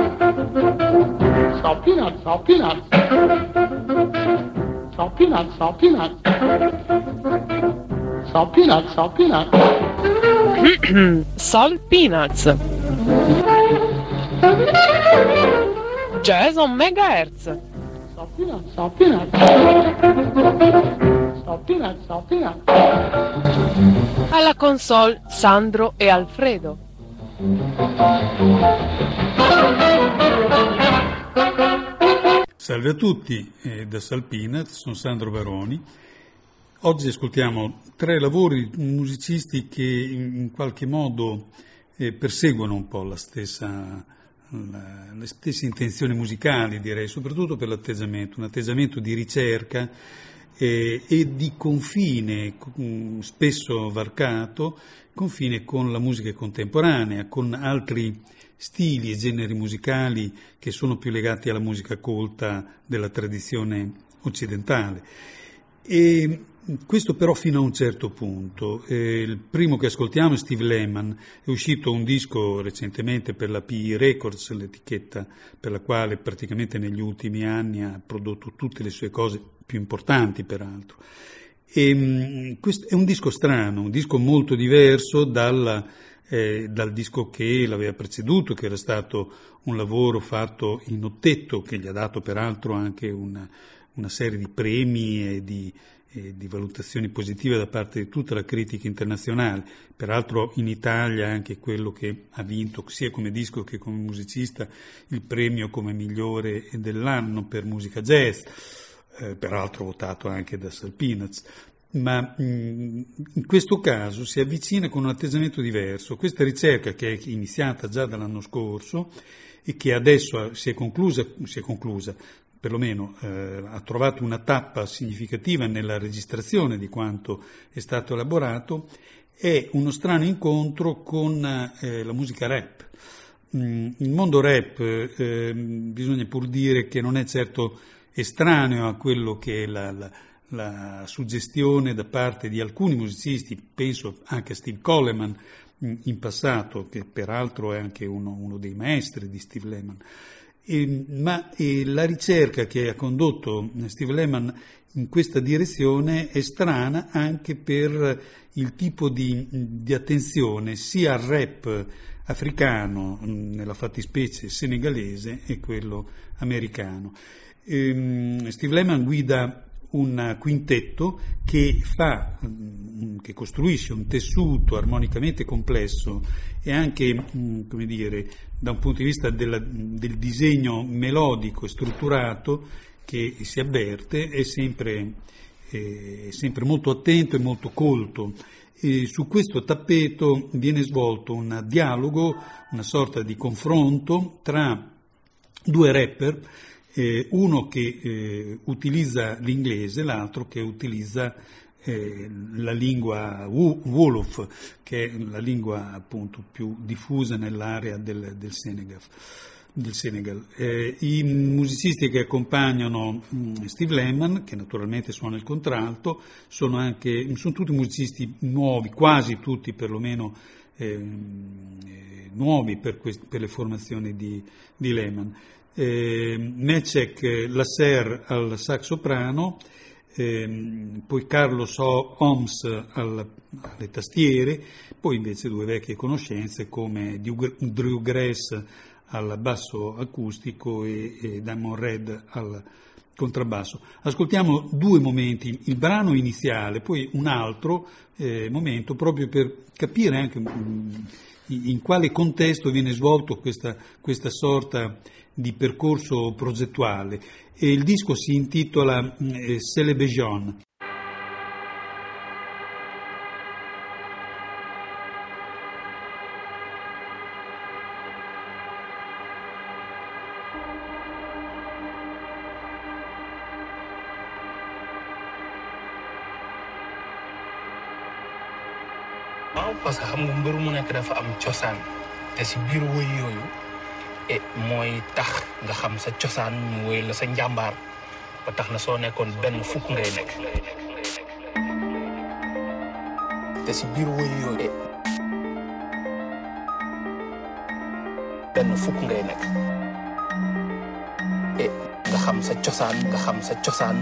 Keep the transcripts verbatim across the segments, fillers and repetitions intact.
Salt peanuts, salt peanuts. Salt peanuts, salt peanuts. Salt peanuts, salt peanuts. Salt peanuts. Jazz on megahertz. Salt peanuts, salt peanuts. Salt peanuts, salt peanuts. Alla console Sandro e Alfredo. Salve a tutti, eh, da Salt Peanuts, sono Sandro Baroni. Oggi ascoltiamo tre lavori musicisti che in qualche modo eh, perseguono un po' la stessa, la, le stesse intenzioni musicali, direi, soprattutto per l'atteggiamento, un atteggiamento di ricerca eh, e di confine, spesso varcato, confine con la musica contemporanea, con altri stili e generi musicali che sono più legati alla musica colta della tradizione occidentale. E questo però fino a un certo punto. Eh, il primo che ascoltiamo è Steve Lehman, è uscito un disco recentemente per la P I Records, l'etichetta per la quale praticamente negli ultimi anni ha prodotto tutte le sue cose più importanti peraltro. E, mh, questo è un disco strano, un disco molto diverso dal, eh, dal disco che l'aveva preceduto, che era stato un lavoro fatto in ottetto, che gli ha dato peraltro anche una, una serie di premi e di, e di valutazioni positive da parte di tutta la critica internazionale. Peraltro in Italia anche quello che ha vinto sia come disco che come musicista il premio come migliore dell'anno per musica jazz. Eh, peraltro votato anche da Salt Peanuts, ma mh, in questo caso si avvicina con un atteggiamento diverso. Questa ricerca, che è iniziata già dall'anno scorso e che adesso si è conclusa, si è conclusa perlomeno eh, ha trovato una tappa significativa nella registrazione di quanto è stato elaborato, è uno strano incontro con eh, la musica rap. Mm, il mondo rap, eh, bisogna pur dire che non è certo estraneo a quello che è la, la, la suggestione da parte di alcuni musicisti, penso anche a Steve Coleman in passato, che peraltro è anche uno, uno dei maestri di Steve Lehman. E, ma e la ricerca che ha condotto Steve Lehman in questa direzione è strana anche per il tipo di, di attenzione sia al rap africano, nella fattispecie senegalese, e quello americano. Steve Lehman guida un quintetto che fa, che costruisce un tessuto armonicamente complesso e anche, come dire, da un punto di vista della, del disegno melodico e strutturato che si avverte, è sempre, è sempre molto attento e molto colto. E su questo tappeto viene svolto un dialogo, una sorta di confronto tra due rapper, Eh, uno che eh, utilizza l'inglese, l'altro che utilizza eh, la lingua Wolof, che è la lingua appunto più diffusa nell'area del, del Senegal. Del Senegal. Eh, I musicisti che accompagnano mh, Steve Lehman, che naturalmente suona il contralto, sono anche sono tutti musicisti nuovi, quasi tutti perlomeno eh, eh, nuovi per, quest- per le formazioni di, di Lehman. Eh, Mecek Lasser al sax soprano, eh, poi Carlos Oms al, alle tastiere, poi invece due vecchie conoscenze come Drew Grass al basso acustico e, e Damon Red al contrabbasso. Ascoltiamo due momenti, il brano iniziale, poi un altro eh, momento proprio per capire anche mh, in quale contesto viene svolto questa, questa sorta di percorso progettuale. E il disco si intitola eh, C'est le Bejon. waaw parce que xam nga mbër mu nekk dafa am cosaan te si biir woy yooyu et mooy tax nga xam sa cosaan ñu woy la sa njàmbaar ba tax na soo nekkoon benn fukk ngay nekk te si biir woy yooyu benn fukk ngay nekk xam sa cosaan nga xam sa cosaan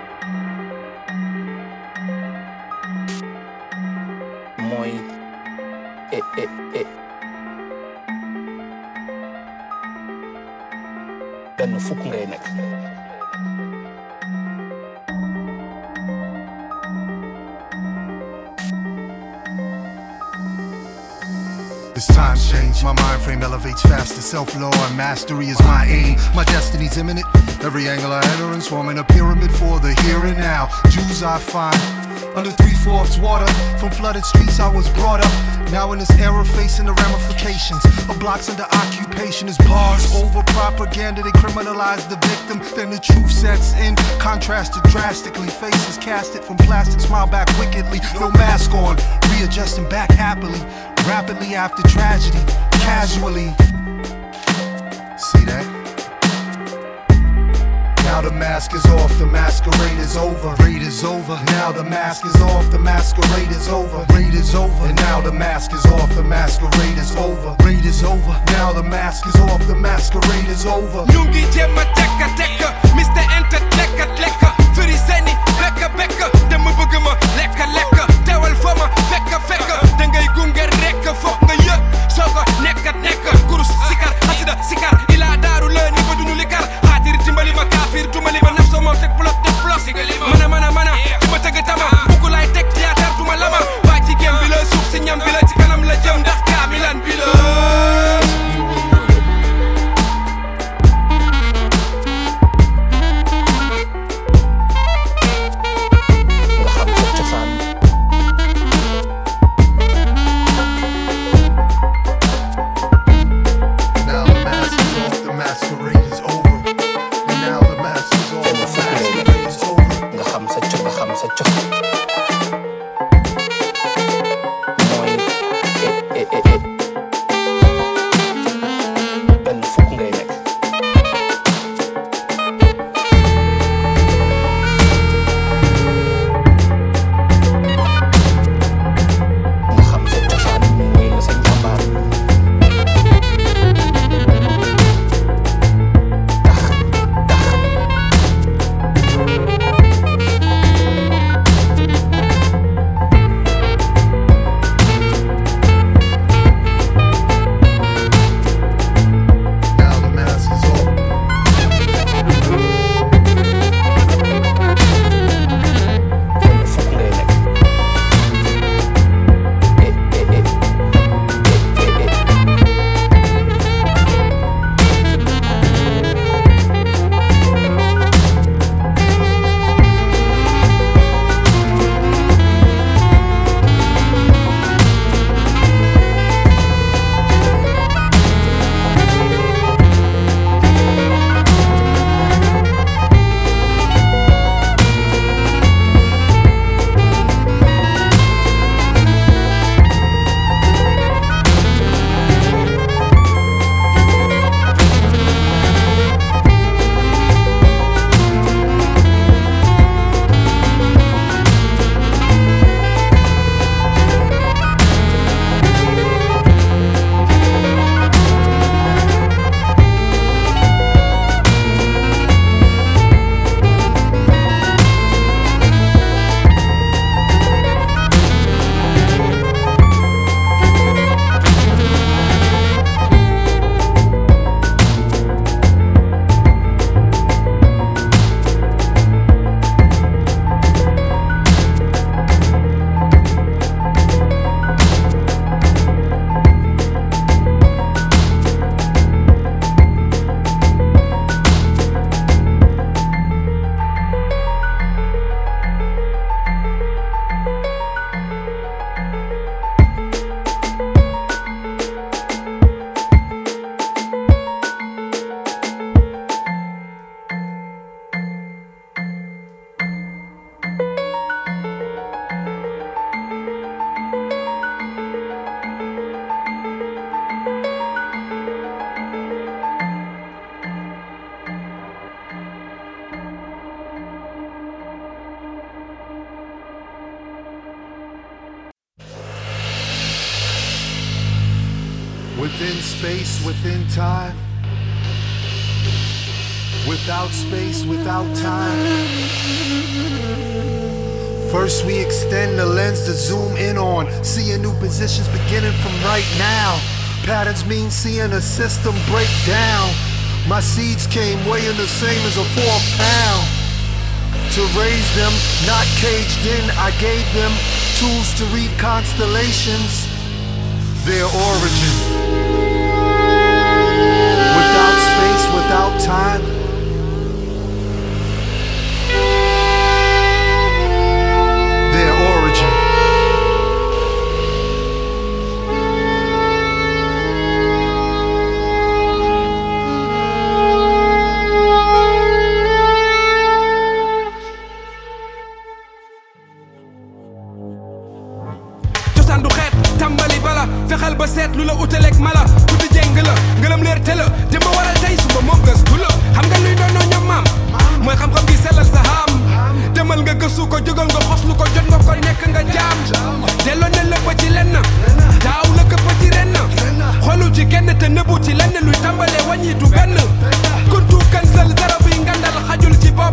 mooy e e e benn fukk ngay nekk As times change, my mind frame elevates faster. Self-law and mastery is my aim. My destiny's imminent. Every angle I enter and forming a pyramid for the here and now. Jews I find under three-fourths water. From flooded streets I was brought up. Now in this era facing the ramifications of blocks under occupation is bars over propaganda. They criminalize the victim, then the truth sets in. Contrasted drastically, faces casted from plastic, smile back wickedly. No mask on, readjusting back happily. Rapidly after tragedy, casually. See that? Now the mask is off, the masquerade is over. Raid is over. Now the mask is off, the masquerade is over. Raid is over. And now the mask is off, the masquerade is over. Raid is over. Now the mask is off, the masquerade is over. Nungi jema tekka tekka, Mister Enter lekka lekka. Furi seni bekka bekka, dama bëgg ma lekka lekka. Teewal fa ma fekka fekka, dangay gunge rekk foog nga yëg. Sooga nekka nekka, kurus sikar xasida sikar. Ila daaru la ni ba duñu likar. Xaatir dimbali ma kaafir dumali ma naf so moom teg bloc de bloc. Mana mana mana, dima tëgg tama. Bukku laay teg théâtre duma lama. Waa ci gem bi la suuf si ñam bi la ci kanam la jëm ndax kaamilan bi la. Within space, within time, within without space, without time. First we extend the lens to zoom in on, seeing new positions beginning from right now. Patterns mean seeing a system break down. My seeds came weighing the same as a four pound. To raise them, not caged in, I gave them tools to read constellations, their origin. Without space, without time. Their origin. cosaan du xeet tàmbali bala fexeel ba seet lu la utaleeg mala tuddi jeng la ngëlam leer te la jëmba waral tey suba moom gëstu la xam nga luy doonoo ñam maam mooy xam-xam gi sellal sa haam demal nga gëstu ko jógal nga xoslu ko jot nga ko nekk nga jaam delloo ne lëpp ci lenn daaw la këpp ci ren xolu ci kenn te nëbbu ci lenn luy tàmbalee wàññi du benn kuntu kansal zara bi ngandal xajul ci bopp.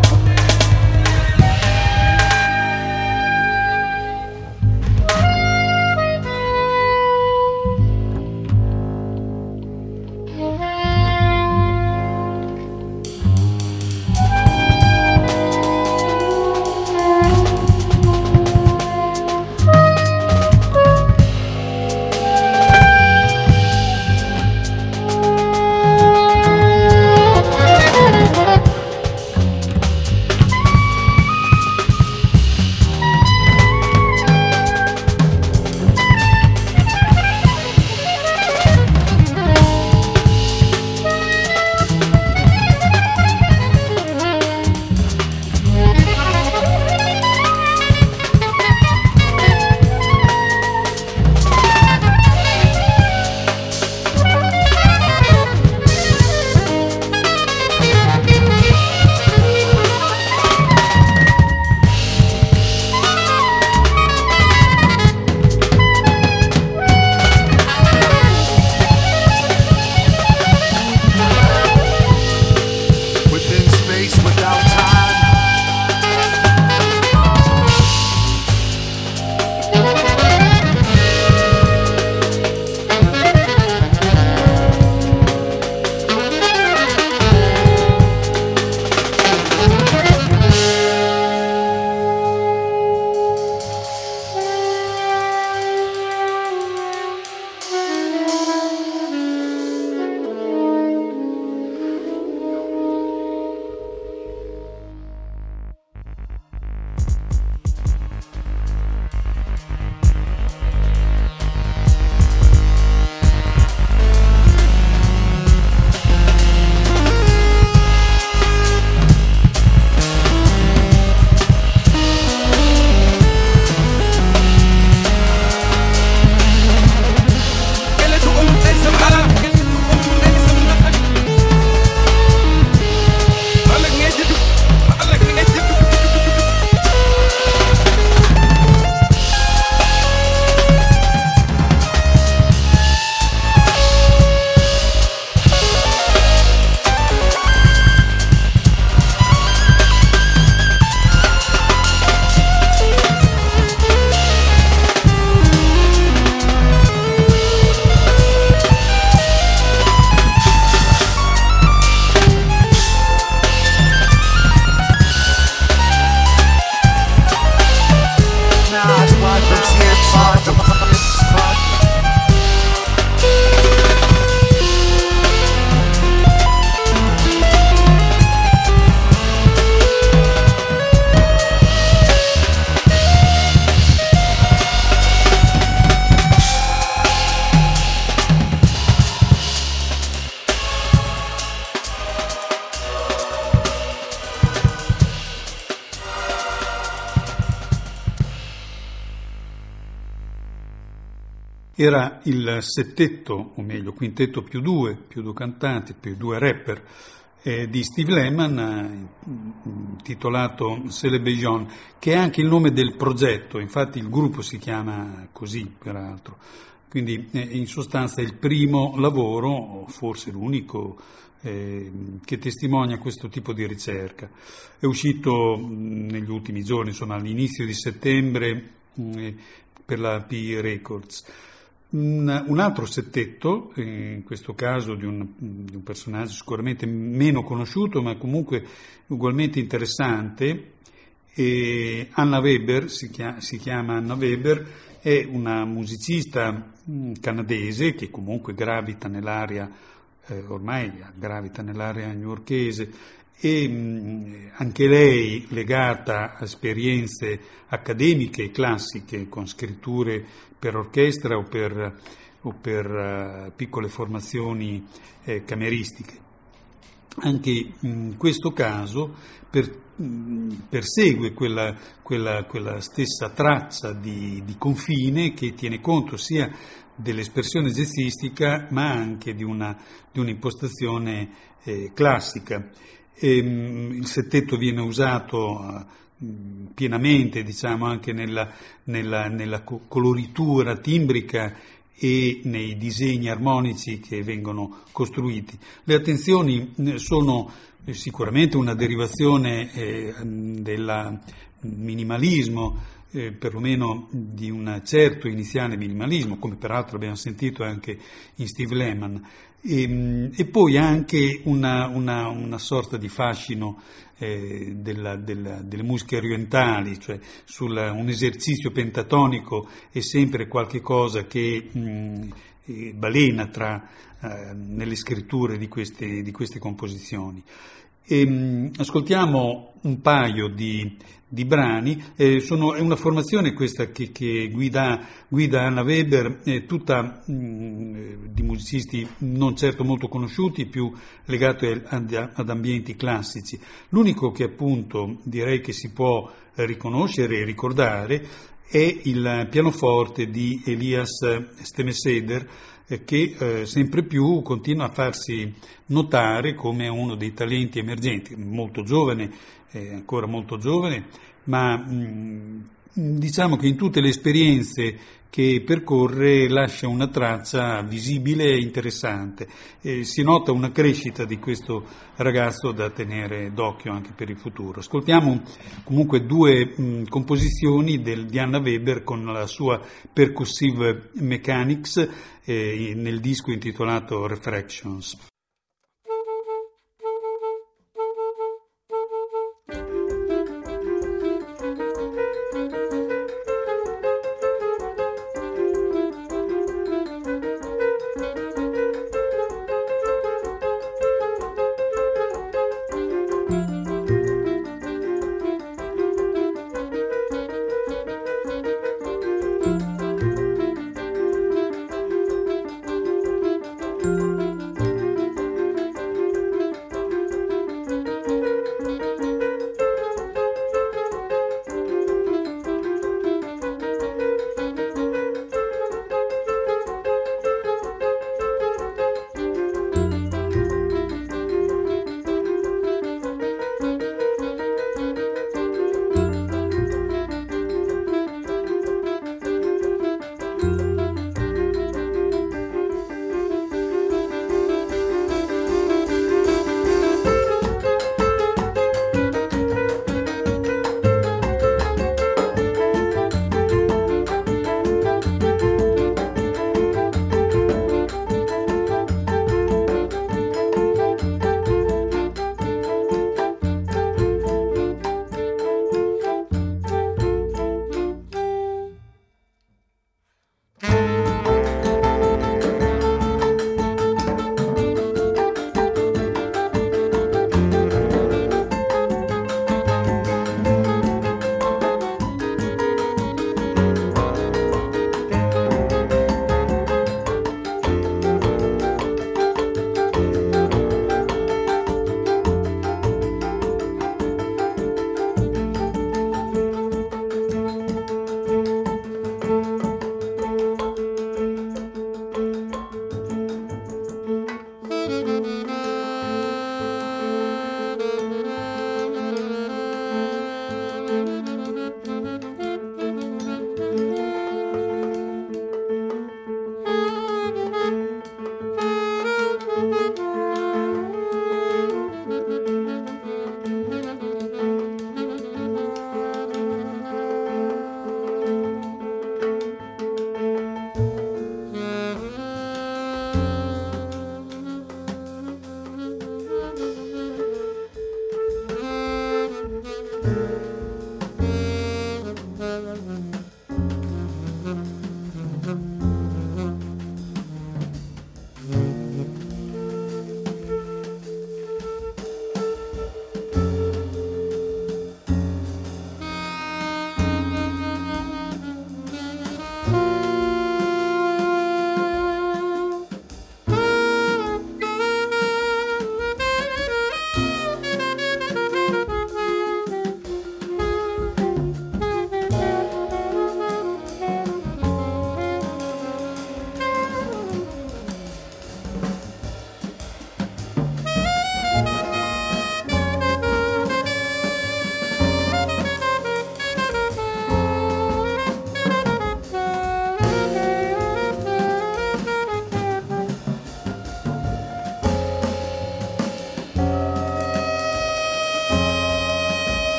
Era il settetto, o meglio quintetto più due, più due cantanti, più due rapper eh, di Steve Lehman, eh, intitolato C'est le Beijons, che è anche il nome del progetto, infatti il gruppo si chiama così peraltro, quindi eh, in sostanza è il primo lavoro, o forse l'unico, eh, che testimonia questo tipo di ricerca. È uscito mh, negli ultimi giorni, insomma all'inizio di settembre, mh, per la P I Records. Un, un altro settetto, in questo caso di un, di un personaggio sicuramente meno conosciuto, ma comunque ugualmente interessante, e Anna Weber, si chiama, si chiama Anna Weber, è una musicista canadese che comunque gravita nell'area, eh, ormai gravita nell'area newyorkese, e mh, anche lei legata a esperienze accademiche e classiche con scritture per orchestra o per, o per uh, piccole formazioni eh, cameristiche. Anche in questo caso per, mh, persegue quella, quella, quella stessa traccia di, di confine che tiene conto sia dell'espressione jazzistica ma anche di una, di un'impostazione eh, classica. E, mh, il settetto viene usato uh, pienamente, diciamo, anche nella, nella, nella coloritura timbrica e nei disegni armonici che vengono costruiti. Le attenzioni sono sicuramente una derivazione eh, del minimalismo, eh, perlomeno di un certo iniziale minimalismo, come peraltro abbiamo sentito anche in Steve Lehman, e, e poi anche una, una, una sorta di fascino eh, della, della, delle musiche orientali, cioè sul, un esercizio pentatonico è sempre qualche cosa che mh, eh, balena tra, eh, nelle scritture di queste, di queste composizioni. E, mh, ascoltiamo un paio di, di brani, eh, sono, è una formazione questa che, che guida, guida Anna Weber, eh, tutta mh, di musicisti non certo molto conosciuti, più legati ad, ad ambienti classici. L'unico che appunto direi che si può riconoscere e ricordare è il pianoforte di Elias Stemeseder, che eh, sempre più continua a farsi notare come uno dei talenti emergenti, molto giovane, eh, ancora molto giovane, ma mh, diciamo che in tutte le esperienze che percorre lascia una traccia visibile e interessante. E si nota una crescita di questo ragazzo da tenere d'occhio anche per il futuro. Ascoltiamo comunque due mh, composizioni del, di Anna Weber con la sua Percussive Mechanics eh, nel disco intitolato Refractions.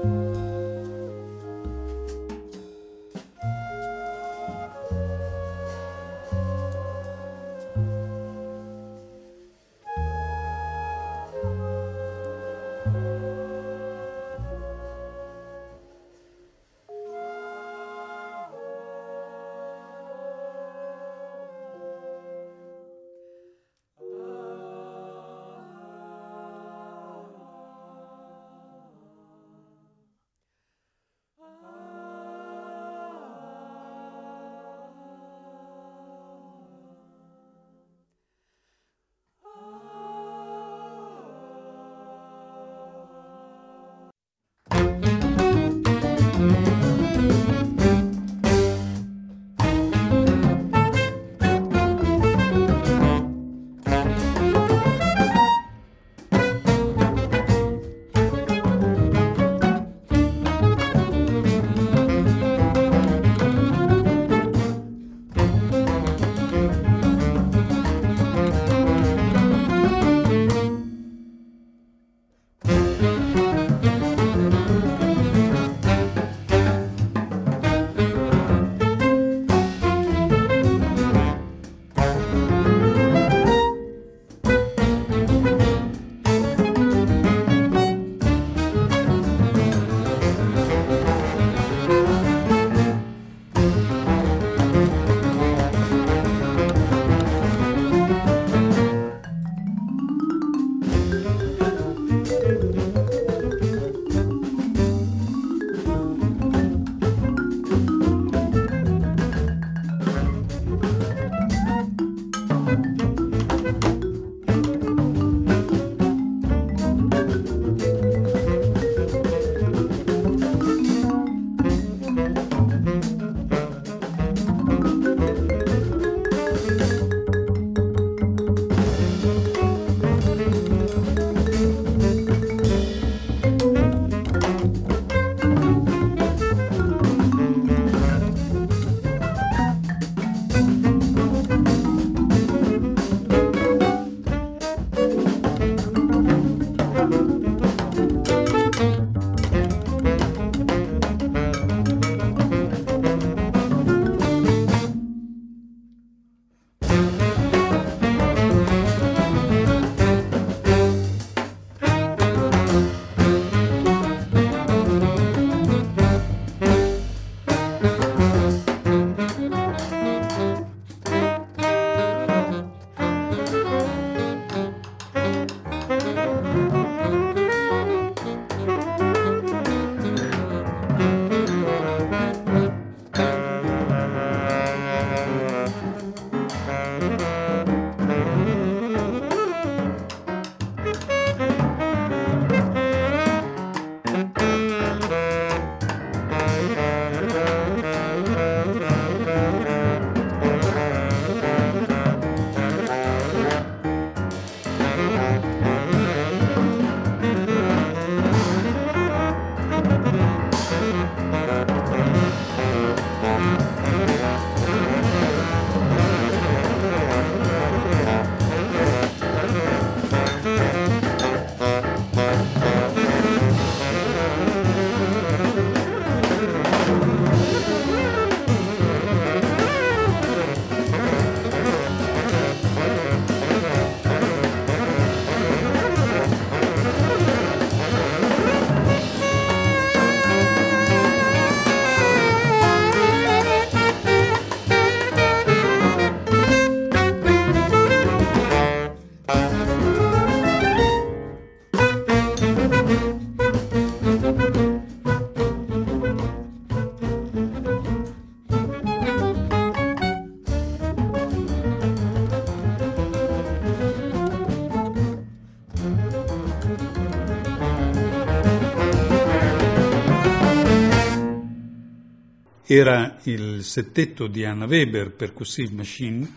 Era il settetto di Anna Weber, Percussive Machine,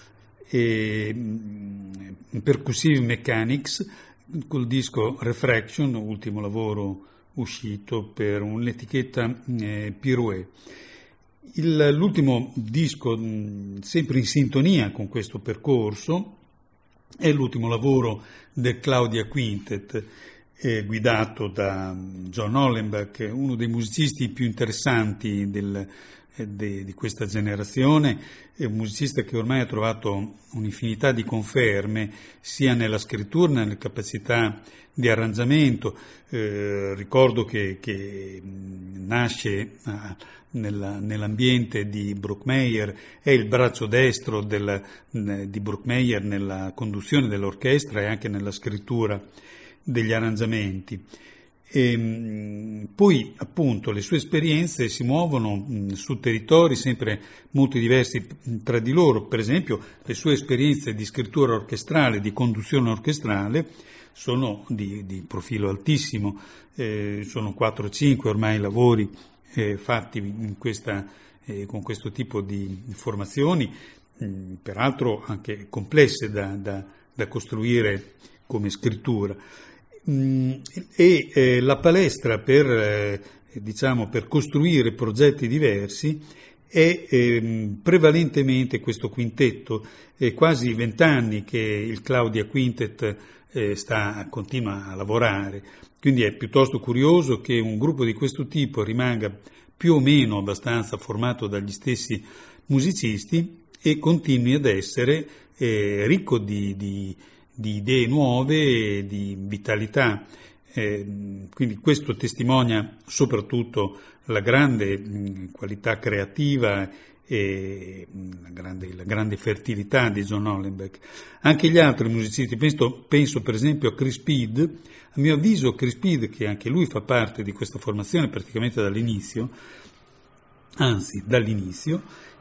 e Percussive Mechanics, col disco Refraction, ultimo lavoro uscito per un'etichetta eh, Pirouet. Il, l'ultimo disco, mh, sempre in sintonia con questo percorso, è l'ultimo lavoro del Claudia Quintet, eh, guidato da John Hollenbeck, uno dei musicisti più interessanti del, eh, de, di questa generazione, è un musicista che ormai ha trovato un'infinità di conferme sia nella scrittura, nelle capacità di arrangiamento. Eh, ricordo che, che nasce ah, nella, nell'ambiente di Bruckmayer, è il braccio destro del, di Bruckmayer nella conduzione dell'orchestra e anche nella scrittura degli arrangiamenti. E poi appunto le sue esperienze si muovono mh, su territori sempre molto diversi tra di loro. Per esempio le sue esperienze di scrittura orchestrale, di conduzione orchestrale, sono di, di profilo altissimo, eh, sono quattro o cinque ormai lavori eh, fatti in questa, eh, con questo tipo di formazioni, mh, peraltro anche complesse da, da, da costruire come scrittura. Mh, e eh, la palestra per, eh, diciamo, per costruire progetti diversi è eh, prevalentemente questo quintetto. È quasi vent'anni che il Claudia Quintet eh, sta, continua a lavorare, quindi è piuttosto curioso che un gruppo di questo tipo rimanga più o meno abbastanza formato dagli stessi musicisti e continui ad essere eh, ricco di, di, di idee nuove e di vitalità. Eh, quindi questo testimonia soprattutto la grande mh, qualità creativa e la grande, la grande fertilità di John Hollenbeck. Anche gli altri musicisti, penso, penso per esempio a Chris Speed. A mio avviso Chris Speed, che anche lui fa parte di questa formazione praticamente dall'inizio, anzi dall'inizio,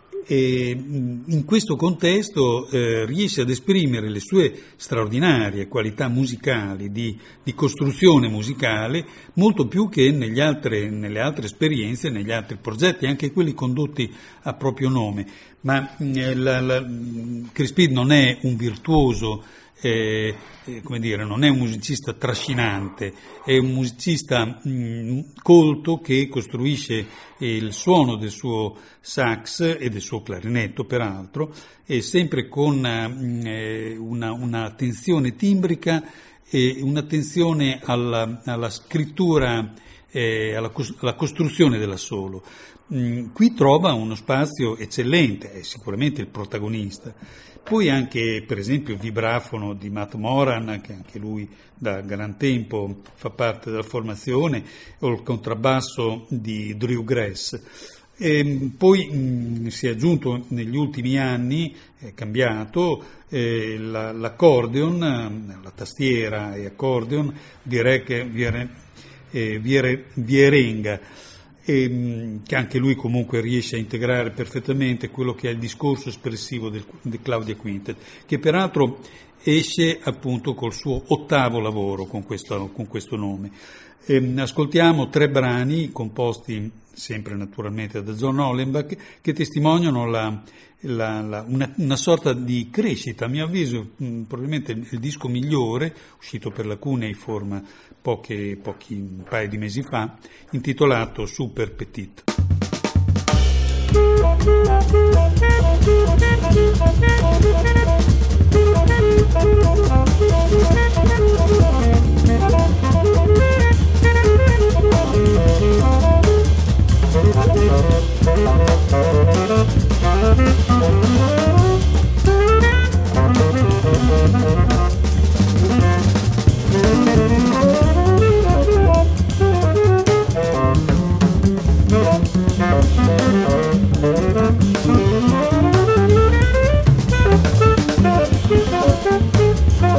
e in questo contesto eh, riesce ad esprimere le sue straordinarie qualità musicali, di, di costruzione musicale, molto più che negli altre, nelle altre esperienze, negli altri progetti, anche quelli condotti a proprio nome. Ma eh, la, la, Chris Speed non è un virtuoso, eh, eh, come dire, non è un musicista trascinante, è un musicista mh, colto che costruisce il suono del suo sax e del suo clarinetto, peraltro, e sempre con eh, una, un'attenzione timbrica e un'attenzione alla, alla scrittura, eh, alla, alla costruzione dell'assolo. Mm, qui trova uno spazio eccellente, è sicuramente il protagonista. Poi anche, per esempio, il vibrafono di Matt Moran, che anche lui da gran tempo fa parte della formazione, o il contrabbasso di Drew Grass. E poi mh, si è aggiunto negli ultimi anni, è cambiato, eh, la, l'accordeon, la tastiera e accordeon di Rek Viere, eh, Viere, Vierenga, e, che anche lui comunque riesce a integrare perfettamente quello che è il discorso espressivo del, del Claudia Quintet, che peraltro esce appunto col suo ottavo lavoro con questo, con questo nome. E, ascoltiamo tre brani composti sempre naturalmente da John Hollenbeck, che testimoniano la, la, la, una, una sorta di crescita, a mio avviso mh, probabilmente il disco migliore, uscito per la Cuneiform pochi, pochi un paio di mesi fa, intitolato Super Petit. Thank you.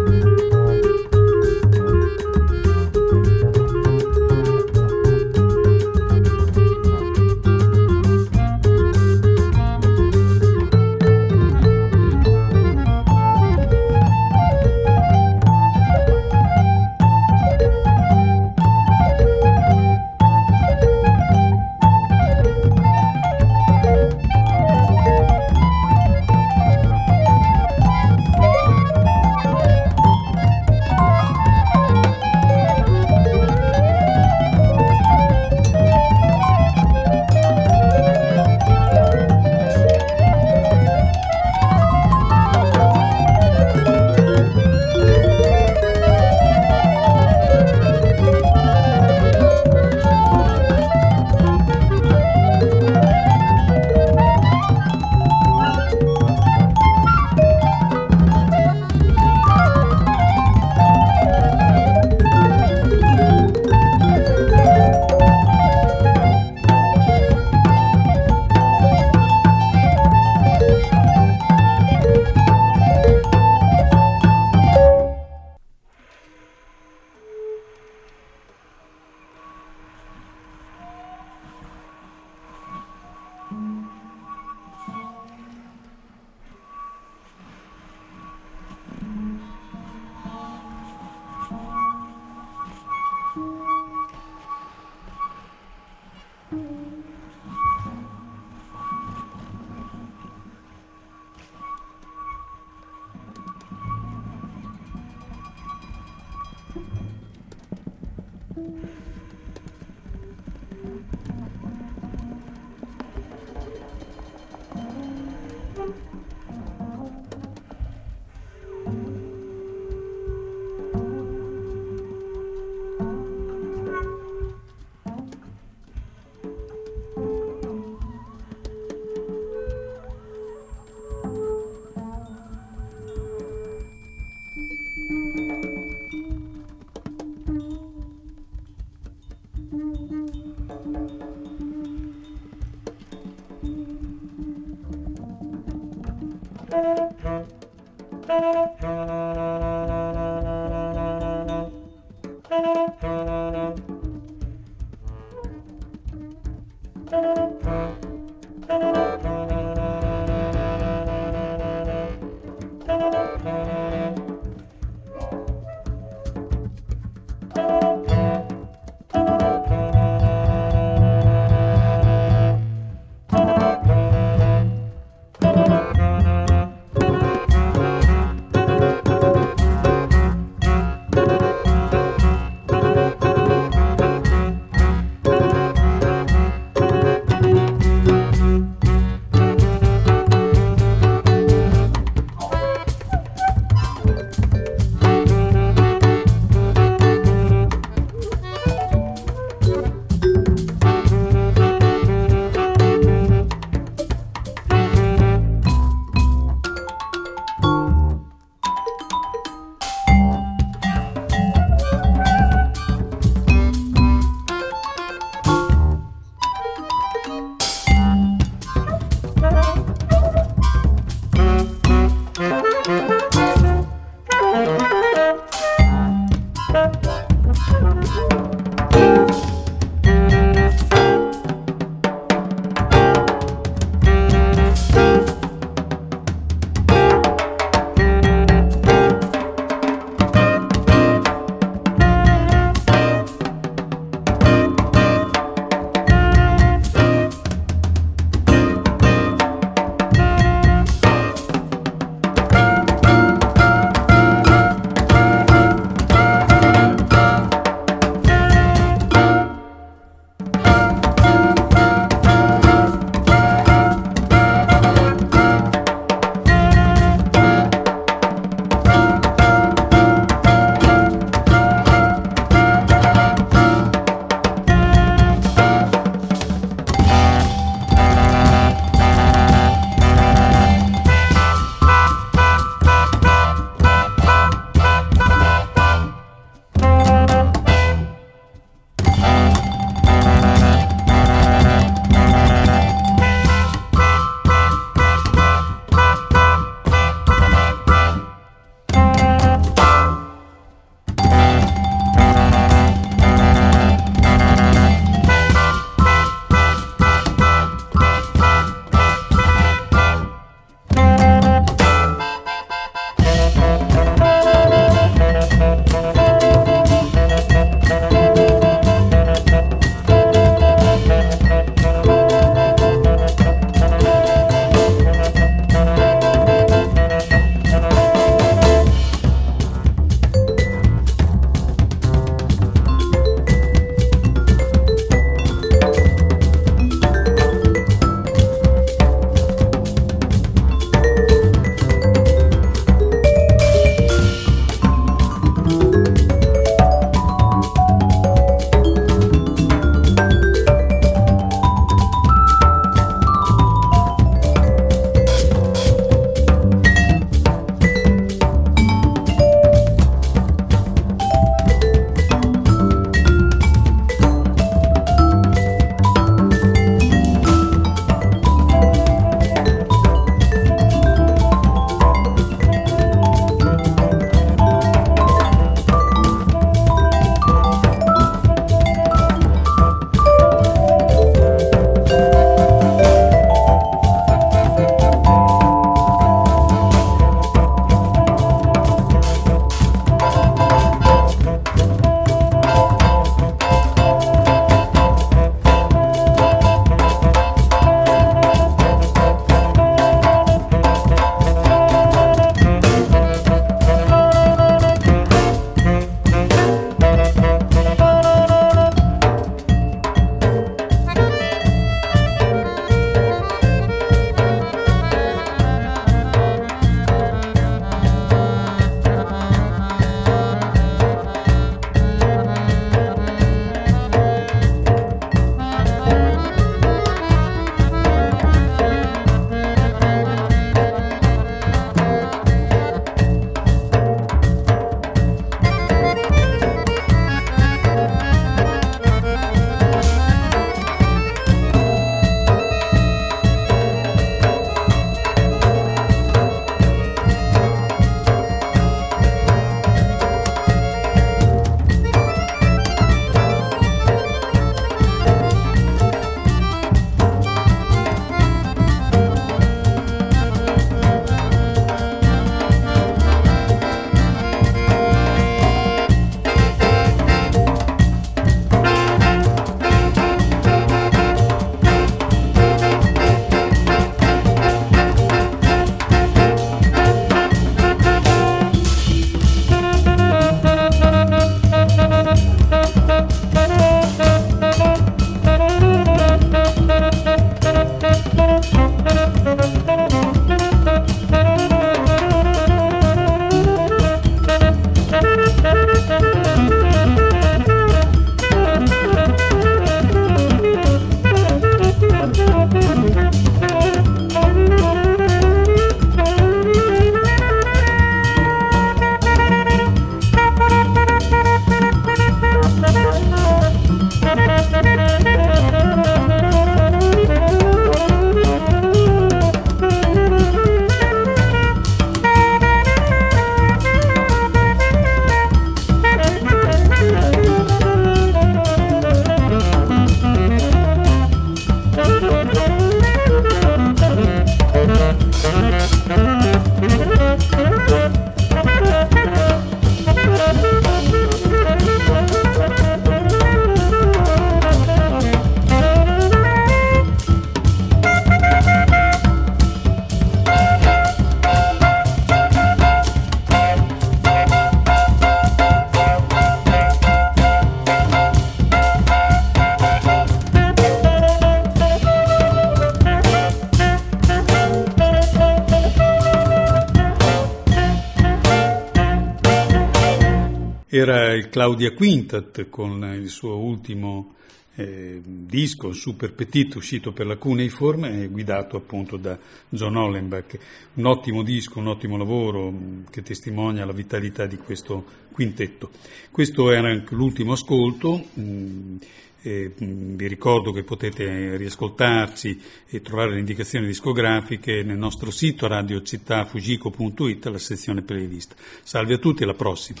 Era il Claudia Quintet con il suo ultimo eh, disco, Super Petit, uscito per la Cuneiform e guidato appunto da John Hollenbach. Un ottimo disco, un ottimo lavoro che testimonia la vitalità di questo quintetto. Questo era anche l'ultimo ascolto. Eh, vi ricordo che potete riascoltarci e trovare le indicazioni discografiche nel nostro sito radio città fujiko punto it, alla sezione playlist. Salve a tutti, alla prossima.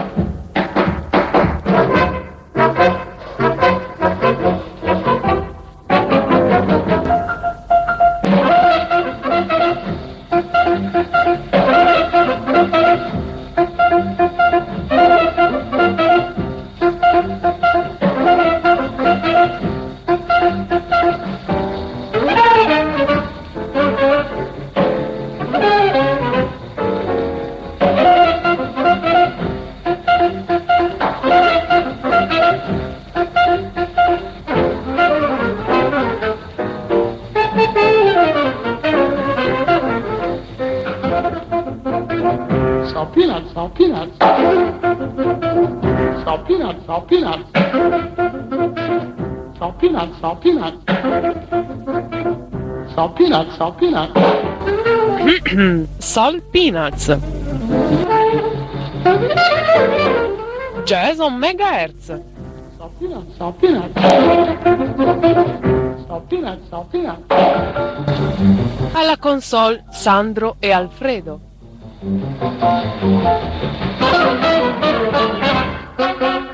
Salt peanuts, salt peanuts. Salt peanuts, salt peanuts. Salt peanuts, salt peanuts. Salt peanuts, salt peanuts. Salt Peanuts. Jazz on Megahertz. Salt peanuts, salt peanuts. Salt peanuts, salt peanuts. Alla console Sandro e Alfredo.